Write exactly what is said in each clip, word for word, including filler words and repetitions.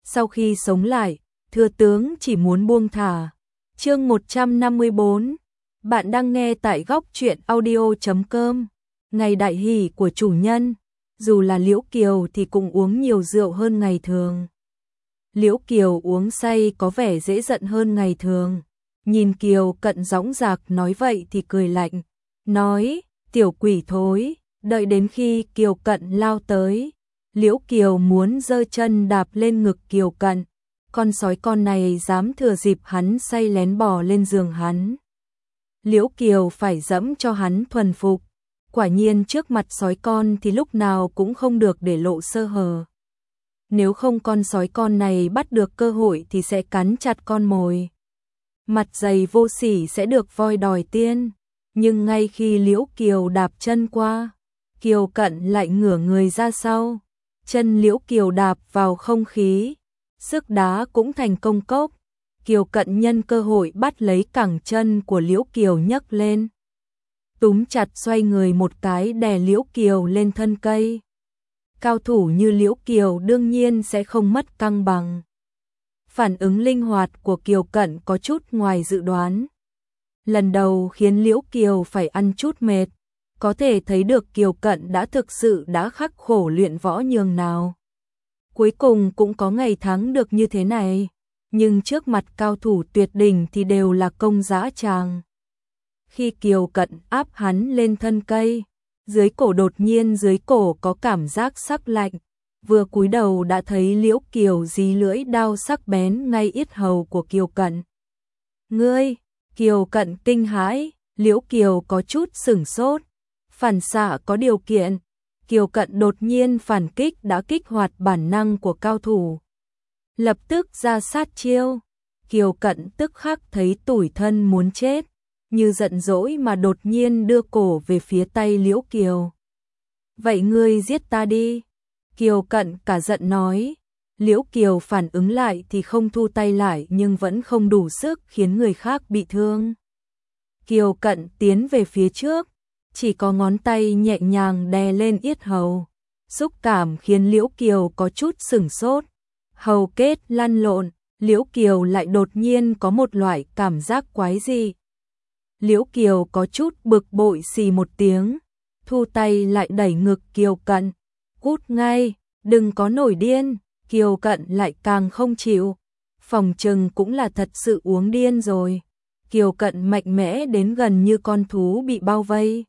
sau khi sống lại, thừa tướng chỉ muốn buông thả. Chương một trăm năm mươi bốn. Bạn đang nghe tại góc truyện audio chấm com. Ngày đại hỷ của chủ nhân, dù là Liễu Kiều thì cũng uống nhiều rượu hơn ngày thường. Liễu Kiều uống say có vẻ dễ giận hơn ngày thường. Nhìn Kiều Cận dõng dạc nói vậy thì cười lạnh, nói, tiểu quỷ thối. Đợi đến khi Kiều Cận lao tới, Liễu Kiều muốn giơ chân đạp lên ngực Kiều Cận. Con sói con này dám thừa dịp hắn say lén bò lên giường hắn. Liễu Kiều phải dẫm cho hắn thuần phục. Quả nhiên trước mặt sói con thì lúc nào cũng không được để lộ sơ hở. Nếu không con sói con này bắt được cơ hội thì sẽ cắn chặt con mồi. Mặt dày vô sỉ sẽ được voi đòi tiên. Nhưng ngay khi Liễu Kiều đạp chân qua, Kiều Cận lại ngửa người ra sau. Chân Liễu Kiều đạp vào không khí, sức đá cũng thành công cốc. Kiều Cận nhân cơ hội bắt lấy cẳng chân của Liễu Kiều nhấc lên, túm chặt xoay người một cái đè Liễu Kiều lên thân cây. Cao thủ như Liễu Kiều đương nhiên sẽ không mất cân bằng. Phản ứng linh hoạt của Kiều Cận có chút ngoài dự đoán. Lần đầu khiến Liễu Kiều phải ăn chút mệt, có thể thấy được Kiều Cận đã thực sự đã khắc khổ luyện võ nhường nào. Cuối cùng cũng có ngày thắng được như thế này, nhưng trước mặt cao thủ tuyệt đỉnh thì đều là công dã tràng. Khi Kiều Cận áp hắn lên thân cây, dưới cổ đột nhiên dưới cổ có cảm giác sắc lạnh, vừa cúi đầu đã thấy Liễu Kiều dí lưỡi đao sắc bén ngay yết hầu của Kiều Cận. Ngươi! Kiều Cận kinh hãi, Liễu Kiều có chút sửng sốt, phản xạ có điều kiện. Kiều Cận đột nhiên phản kích đã kích hoạt bản năng của cao thủ. Lập tức ra sát chiêu, Kiều Cận tức khắc thấy tủi thân muốn chết, như giận dỗi mà đột nhiên đưa cổ về phía tay Liễu Kiều. Vậy ngươi giết ta đi. Kiều Cận cả giận nói. Liễu Kiều phản ứng lại thì không thu tay lại nhưng vẫn không đủ sức khiến người khác bị thương. Kiều Cận tiến về phía trước, chỉ có ngón tay nhẹ nhàng đè lên yết hầu. Xúc cảm khiến Liễu Kiều có chút sửng sốt. Hầu kết lăn lộn, Liễu Kiều lại đột nhiên có một loại cảm giác quái dị. Liễu Kiều có chút bực bội xì một tiếng, thu tay lại đẩy ngực Kiều Cận. Cút ngay, đừng có nổi điên. Kiều Cận lại càng không chịu, phòng trừng cũng là thật sự uống điên rồi. Kiều Cận mạnh mẽ đến gần như con thú bị bao vây.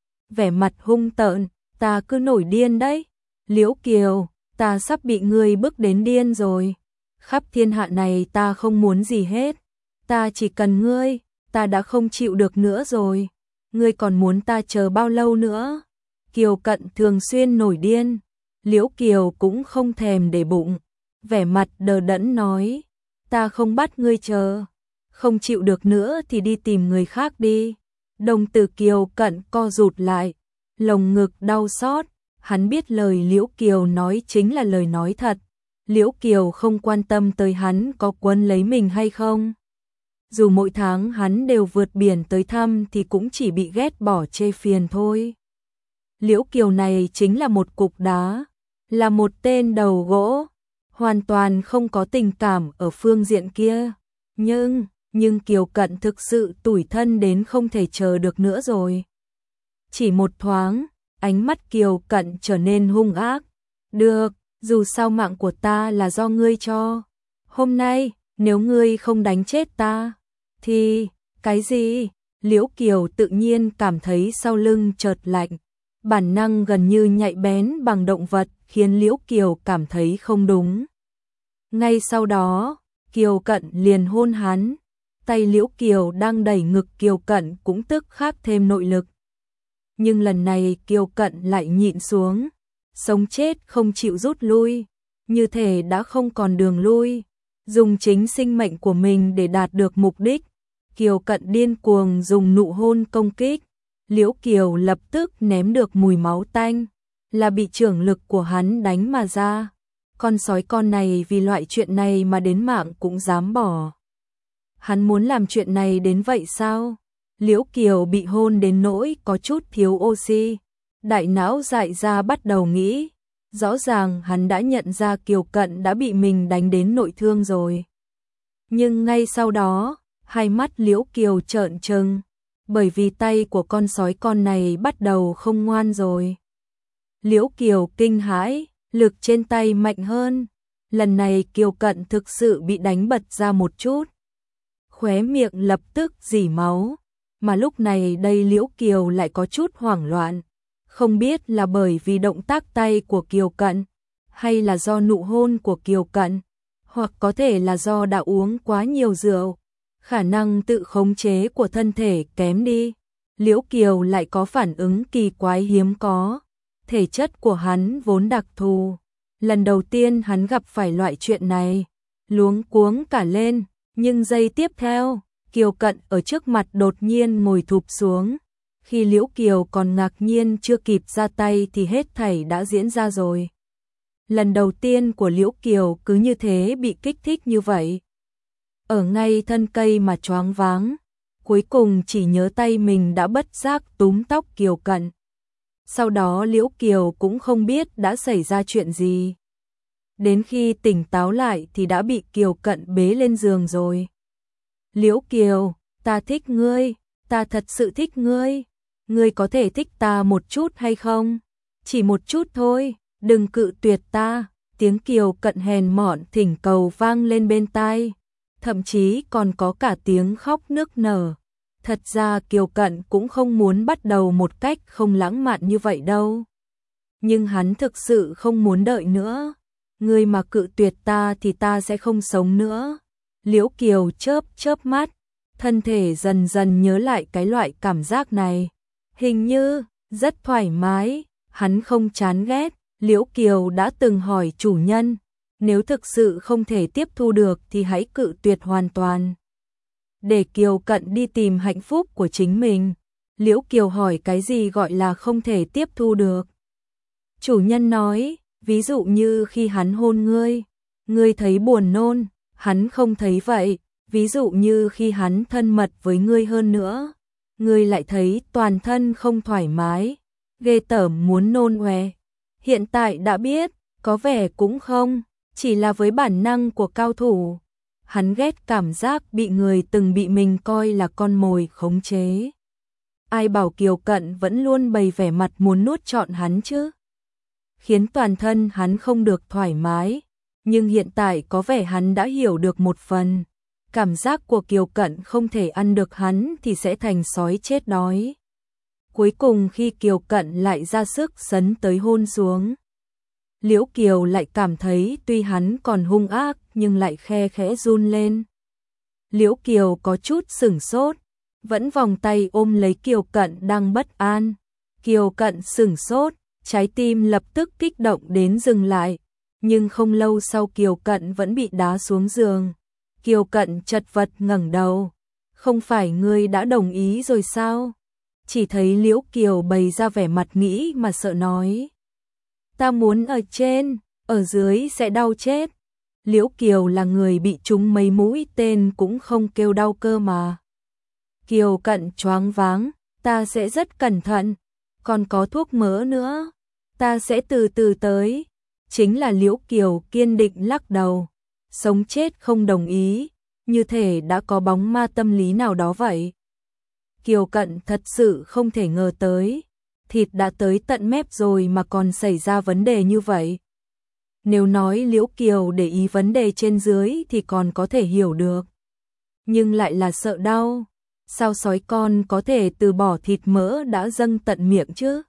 Vẻ mặt hung tợn, ta cứ nổi điên đấy. Liễu Kiều, ta sắp bị ngươi bức đến điên rồi. Khắp thiên hạ này ta không muốn gì hết. Ta chỉ cần ngươi, ta đã không chịu được nữa rồi. Ngươi còn muốn ta chờ bao lâu nữa? Kiều Cận thường xuyên nổi điên. Liễu Kiều cũng không thèm để bụng, vẻ mặt đờ đẫn nói, ta không bắt ngươi chờ, không chịu được nữa thì đi tìm người khác đi. Đồng tử Kiều Cận co rụt lại, lồng ngực đau xót, hắn biết lời Liễu Kiều nói chính là lời nói thật. Liễu Kiều không quan tâm tới hắn có quấn lấy mình hay không. Dù mỗi tháng hắn đều vượt biển tới thăm thì cũng chỉ bị ghét bỏ chê phiền thôi. Liễu Kiều này chính là một cục đá, là một tên đầu gỗ, hoàn toàn không có tình cảm ở phương diện kia. Nhưng, nhưng Kiều Cận thực sự tủi thân đến không thể chờ được nữa rồi. Chỉ một thoáng, ánh mắt Kiều Cận trở nên hung ác. Được, dù sao mạng của ta là do ngươi cho. Hôm nay, nếu ngươi không đánh chết ta, thì, cái gì? Liễu Kiều tự nhiên cảm thấy sau lưng chợt lạnh. Bản năng gần như nhạy bén bằng động vật khiến Liễu Kiều cảm thấy không đúng. Ngay sau đó, Kiều Cận liền hôn hắn. Tay Liễu Kiều đang đẩy ngực Kiều Cận cũng tức khắc thêm nội lực. Nhưng lần này Kiều Cận lại nhịn xuống, sống chết không chịu rút lui, như thể đã không còn đường lui, dùng chính sinh mệnh của mình để đạt được mục đích. Kiều Cận điên cuồng dùng nụ hôn công kích. Liễu Kiều lập tức ném được mùi máu tanh, là bị trưởng lực của hắn đánh mà ra. Con sói con này vì loại chuyện này mà đến mạng cũng dám bỏ. Hắn muốn làm chuyện này đến vậy sao? Liễu Kiều bị hôn đến nỗi có chút thiếu oxy, đại não dại ra bắt đầu nghĩ, Rõ ràng hắn đã nhận ra Kiều Cận đã bị mình đánh đến nội thương rồi. Nhưng ngay sau đó, hai mắt Liễu Kiều trợn trừng, bởi vì tay của con sói con này bắt đầu không ngoan rồi. Liễu Kiều kinh hãi, lực trên tay mạnh hơn. Lần này Kiều Cận thực sự bị đánh bật ra một chút. Khóe miệng lập tức rỉ máu, mà lúc này đây Liễu Kiều lại có chút hoảng loạn. Không biết là bởi vì động tác tay của Kiều Cận, hay là do nụ hôn của Kiều Cận, hoặc có thể là do đã uống quá nhiều rượu, khả năng tự khống chế của thân thể kém đi. Liễu Kiều lại có phản ứng kỳ quái hiếm có, thể chất của hắn vốn đặc thù. Lần đầu tiên hắn gặp phải loại chuyện này, luống cuống cả lên, nhưng giây tiếp theo, Kiều Cận ở trước mặt đột nhiên ngồi thụp xuống. Khi Liễu Kiều còn ngạc nhiên chưa kịp ra tay thì hết thảy đã diễn ra rồi. Lần đầu tiên của Liễu Kiều cứ như thế bị kích thích như vậy. Ở ngay thân cây mà choáng váng, cuối cùng chỉ nhớ tay mình đã bất giác túm tóc Kiều Cận. Sau đó Liễu Kiều cũng không biết đã xảy ra chuyện gì. Đến khi tỉnh táo lại thì đã bị Kiều Cận bế lên giường rồi. Liễu Kiều, ta thích ngươi, ta thật sự thích ngươi. Ngươi có thể thích ta một chút hay không? Chỉ một chút thôi, đừng cự tuyệt ta. Tiếng Kiều Cận hèn mọn thỉnh cầu vang lên bên tai, thậm chí còn có cả tiếng khóc nức nở. Thật ra Kiều Cận cũng không muốn bắt đầu một cách không lãng mạn như vậy đâu. Nhưng hắn thực sự không muốn đợi nữa. Ngươi mà cự tuyệt ta thì ta sẽ không sống nữa. Liễu Kiều chớp chớp mắt, thân thể dần dần nhớ lại cái loại cảm giác này. Hình như rất thoải mái, hắn không chán ghét. Liễu Kiều đã từng hỏi chủ nhân, nếu thực sự không thể tiếp thu được thì hãy cự tuyệt hoàn toàn, để Kiều Cận đi tìm hạnh phúc của chính mình. Liễu Kiều hỏi cái gì gọi là không thể tiếp thu được. Chủ nhân nói, ví dụ như khi hắn hôn ngươi, ngươi thấy buồn nôn, hắn không thấy vậy. Ví dụ như khi hắn thân mật với ngươi hơn nữa, ngươi lại thấy toàn thân không thoải mái, ghê tởm muốn nôn ọe. Hiện tại đã biết, có vẻ cũng không, chỉ là với bản năng của cao thủ. Hắn ghét cảm giác bị người từng bị mình coi là con mồi khống chế. Ai bảo Kiều Cận vẫn luôn bày vẻ mặt muốn nuốt trọn hắn chứ, khiến toàn thân hắn không được thoải mái. Nhưng hiện tại có vẻ hắn đã hiểu được một phần. Cảm giác của Kiều Cận không thể ăn được hắn thì sẽ thành sói chết đói. Cuối cùng khi Kiều Cận lại ra sức sấn tới hôn xuống, Liễu Kiều lại cảm thấy tuy hắn còn hung ác nhưng lại khe khẽ run lên. Liễu Kiều có chút sửng sốt, vẫn vòng tay ôm lấy Kiều Cận đang bất an. Kiều Cận sửng sốt, trái tim lập tức kích động đến dừng lại. Nhưng không lâu sau Kiều Cận vẫn bị đá xuống giường. Kiều Cận chật vật ngẩng đầu. Không phải ngươi đã đồng ý rồi sao? Chỉ thấy Liễu Kiều bày ra vẻ mặt nghĩ mà sợ nói. Ta muốn ở trên, ở dưới sẽ đau chết. Liễu Kiều là người bị trúng mấy mũi tên cũng không kêu đau cơ mà. Kiều Cận choáng váng, ta sẽ rất cẩn thận. Còn có thuốc mỡ nữa, ta sẽ từ từ tới. Chính là Liễu Kiều kiên định lắc đầu, sống chết không đồng ý, như thể đã có bóng ma tâm lý nào đó vậy. Kiều Cận thật sự không thể ngờ tới, thịt đã tới tận mép rồi mà còn xảy ra vấn đề như vậy. Nếu nói Liễu Kiều để ý vấn đề trên dưới thì còn có thể hiểu được, nhưng lại là sợ đau. Sao sói con có thể từ bỏ thịt mỡ đã dâng tận miệng chứ?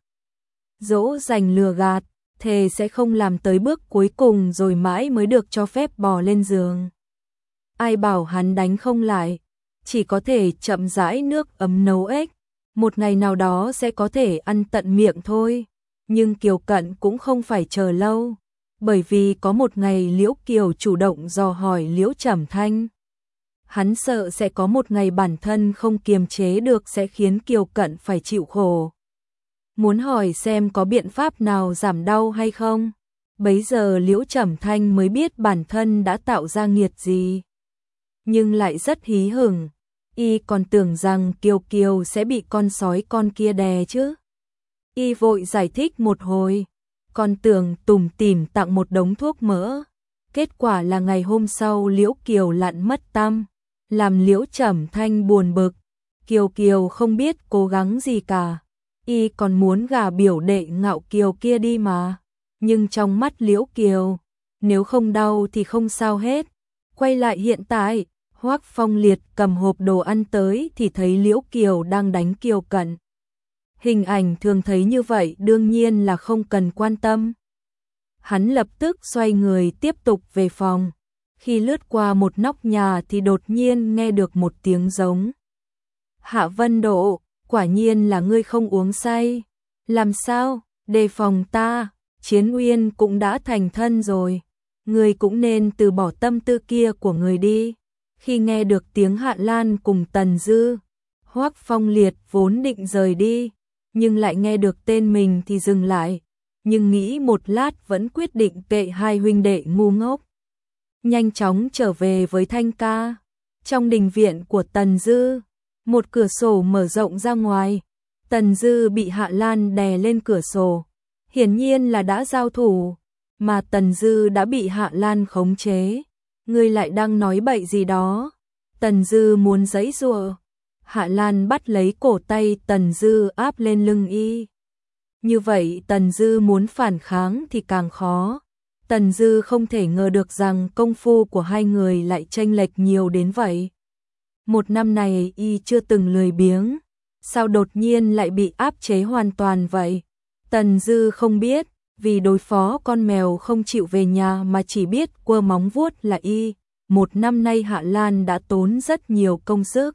Dỗ dành lừa gạt, thề sẽ không làm tới bước cuối cùng rồi mãi mới được cho phép bò lên giường. Ai bảo hắn đánh không lại, chỉ có thể chậm rãi nước ấm nấu ếch, một ngày nào đó sẽ có thể ăn tận miệng thôi. Nhưng Kiều Cận cũng không phải chờ lâu, bởi vì có một ngày Liễu Kiều chủ động dò hỏi Liễu Trầm Thanh. Hắn sợ sẽ có một ngày bản thân không kiềm chế được sẽ khiến Kiều Cận phải chịu khổ. Muốn hỏi xem có biện pháp nào giảm đau hay không. Bấy giờ Liễu Trầm Thanh mới biết bản thân đã tạo ra nghiệt gì. Nhưng lại rất hí hửng, y còn tưởng rằng Kiều Kiều sẽ bị con sói con kia đè chứ. Y vội giải thích một hồi, còn tưởng tủm tỉm tặng một đống thuốc mỡ. Kết quả là ngày hôm sau Liễu Kiều lặn mất tăm, làm Liễu Trầm Thanh buồn bực. Kiều Kiều không biết cố gắng gì cả, y còn muốn gả biểu đệ Ngạo Kiều kia đi mà. Nhưng trong mắt Liễu Kiều, nếu không đau thì không sao hết. Quay lại hiện tại, Hoắc Phong Liệt cầm hộp đồ ăn tới thì thấy Liễu Kiều đang đánh Kiều Cẩn. Hình ảnh thường thấy như vậy đương nhiên là không cần quan tâm. Hắn lập tức xoay người tiếp tục về phòng. Khi lướt qua một nóc nhà thì đột nhiên nghe được một tiếng giống. Hạ Vân Độ, quả nhiên là ngươi không uống say. Làm sao, đề phòng ta, Chiến Uyên cũng đã thành thân rồi. Ngươi cũng nên từ bỏ tâm tư kia của người đi. Khi nghe được tiếng Hạ Lan cùng Tần Dư, Hoắc Phong Liệt vốn định rời đi, nhưng lại nghe được tên mình thì dừng lại. Nhưng nghĩ một lát vẫn quyết định kệ hai huynh đệ ngu ngốc. Nhanh chóng trở về với Thanh ca. Trong đình viện của Tần Dư, một cửa sổ mở rộng ra ngoài. Tần Dư bị Hạ Lan đè lên cửa sổ. Hiển nhiên là đã giao thủ, mà Tần Dư đã bị Hạ Lan khống chế. Ngươi lại đang nói bậy gì đó. Tần Dư muốn giãy giụa. Hạ Lan bắt lấy cổ tay Tần Dư áp lên lưng y. Như vậy Tần Dư muốn phản kháng thì càng khó. Tần Dư không thể ngờ được rằng công phu của hai người lại chênh lệch nhiều đến vậy. Một năm này y chưa từng lười biếng, sao đột nhiên lại bị áp chế hoàn toàn vậy? Tần Dư không biết, vì đối phó con mèo không chịu về nhà mà chỉ biết quơ móng vuốt là y. Một năm nay Hạ Lan đã tốn rất nhiều công sức.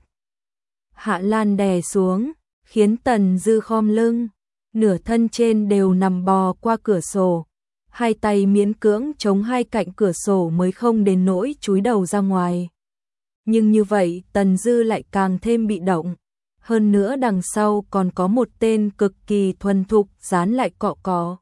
Hạ Lan đè xuống, khiến Tần Dư khom lưng, nửa thân trên đều nằm bò qua cửa sổ. Hai tay miễn cưỡng chống hai cạnh cửa sổ mới không đến nỗi chúi đầu ra ngoài. Nhưng như vậy Tần Dư lại càng thêm bị động. Hơn nữa đằng sau còn có một tên cực kỳ thuần thục dán lại cọ cọ.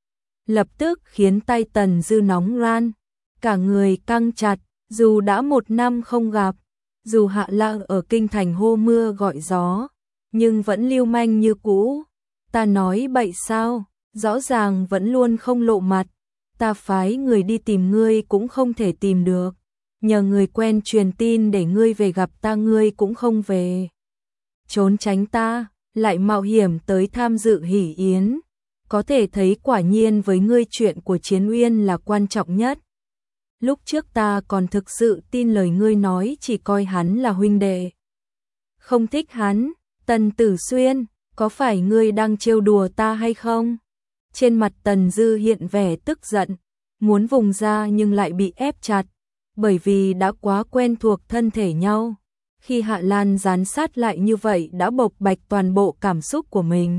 Lập tức khiến tay Tần Dư nóng ran, cả người căng chặt. Dù đã một năm không gặp, dù Hạ Lan ở kinh thành hô mưa gọi gió, nhưng vẫn lưu manh như cũ. Ta nói bậy sao, rõ ràng vẫn luôn không lộ mặt. Ta phái người đi tìm ngươi cũng không thể tìm được. Nhờ người quen truyền tin để ngươi về gặp ta ngươi cũng không về. Trốn tránh ta, lại mạo hiểm tới tham dự hỷ yến. Có thể thấy quả nhiên với ngươi chuyện của Chiến Uyên là quan trọng nhất. Lúc trước ta còn thực sự tin lời ngươi nói chỉ coi hắn là huynh đệ. Không thích hắn, Tần Tử Xuyên, có phải ngươi đang trêu đùa ta hay không? Trên mặt Tần Dư hiện vẻ tức giận, muốn vùng ra nhưng lại bị ép chặt, bởi vì đã quá quen thuộc thân thể nhau. Khi Hạ Lan dán sát lại như vậy đã bộc bạch toàn bộ cảm xúc của mình.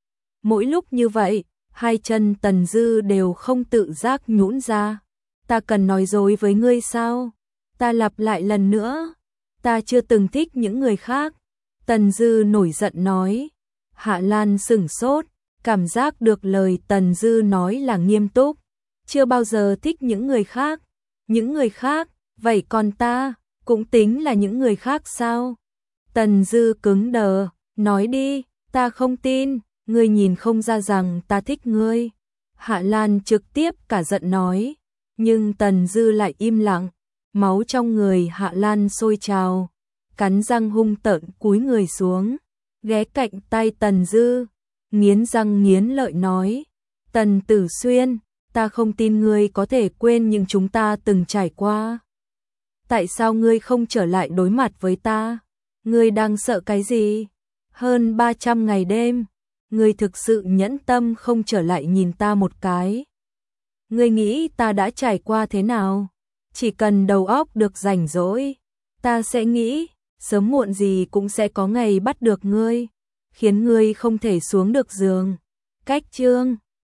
Mỗi lúc như vậy, hai chân Tần Dư đều không tự giác nhũn ra. Ta cần nói dối với ngươi sao? Ta lặp lại lần nữa, ta chưa từng thích những người khác. Tần Dư nổi giận nói. Hạ Lan sửng sốt, cảm giác được lời Tần Dư nói là nghiêm túc. Chưa bao giờ thích những người khác. Những người khác, vậy còn ta, cũng tính là những người khác sao? Tần Dư cứng đờ, nói đi, ta không tin, ngươi nhìn không ra rằng ta thích ngươi. Hạ Lan trực tiếp cả giận nói. Nhưng Tần Dư lại im lặng, máu trong người Hạ Lan sôi trào, cắn răng hung tợn cúi người xuống, ghé cạnh tay Tần Dư, nghiến răng nghiến lợi nói, Tần Tử Xuyên, ta không tin ngươi có thể quên những chúng ta từng trải qua. Tại sao ngươi không trở lại đối mặt với ta? Ngươi đang sợ cái gì? Hơn ba trăm ngày đêm, ngươi thực sự nhẫn tâm không trở lại nhìn ta một cái. Ngươi nghĩ ta đã trải qua thế nào? Chỉ cần đầu óc được rảnh rỗi, ta sẽ nghĩ, sớm muộn gì cũng sẽ có ngày bắt được ngươi, khiến ngươi không thể xuống được giường. Cách chương